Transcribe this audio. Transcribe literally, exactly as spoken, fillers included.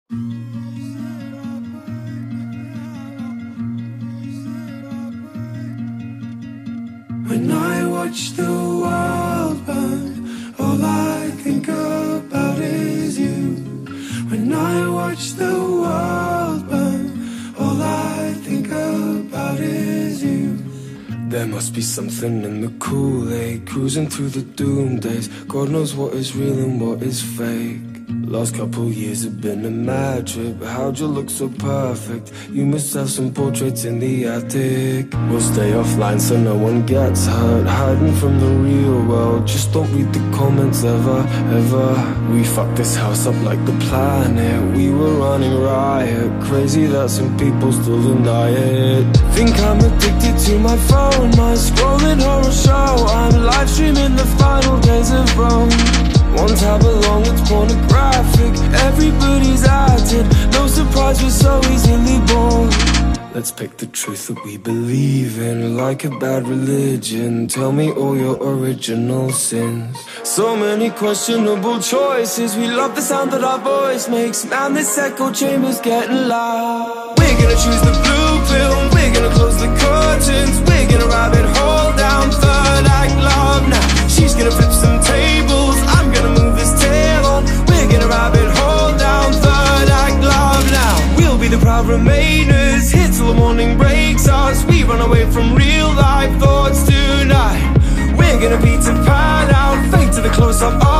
When I watch the world burn, all I think about is you. When I watch the world burn, all I think about is you. There must be something in the Kool-Aid, cruising through the doom days. God knows what is real and what is fake. Last couple years have been a mad trip. How'd you look so perfect? You must have some portraits in the attic. We'll stay offline so no one gets hurt, hiding from the real world. Just don't read the comments ever, ever. We fucked this house up like the planet. We were running riot. Crazy that some people still deny it. Think I'm addicted to my phone, my scrolling horror show. I'm live streaming the final days of Rome. One tab along, it's pornographic. Everybody's at it. No surprise, we're so easily bored. Let's pick the truth that we believe in, like a bad religion. Tell me all your original sins. So many questionable choices. We love the sound that our voice makes. Man, this echo chamber's getting loud. We're gonna choose the blue pill. We're gonna close the curtains. We're gonna rabbit hole down third act love now. She's gonna flip some tables. I'm gonna move this tail on. We're gonna rabbit hole down third act love now. We'll be the proud remainers, here till the morning breaks us. We run away from real life thoughts tonight. We're gonna beat to pan out, fade to the close-up.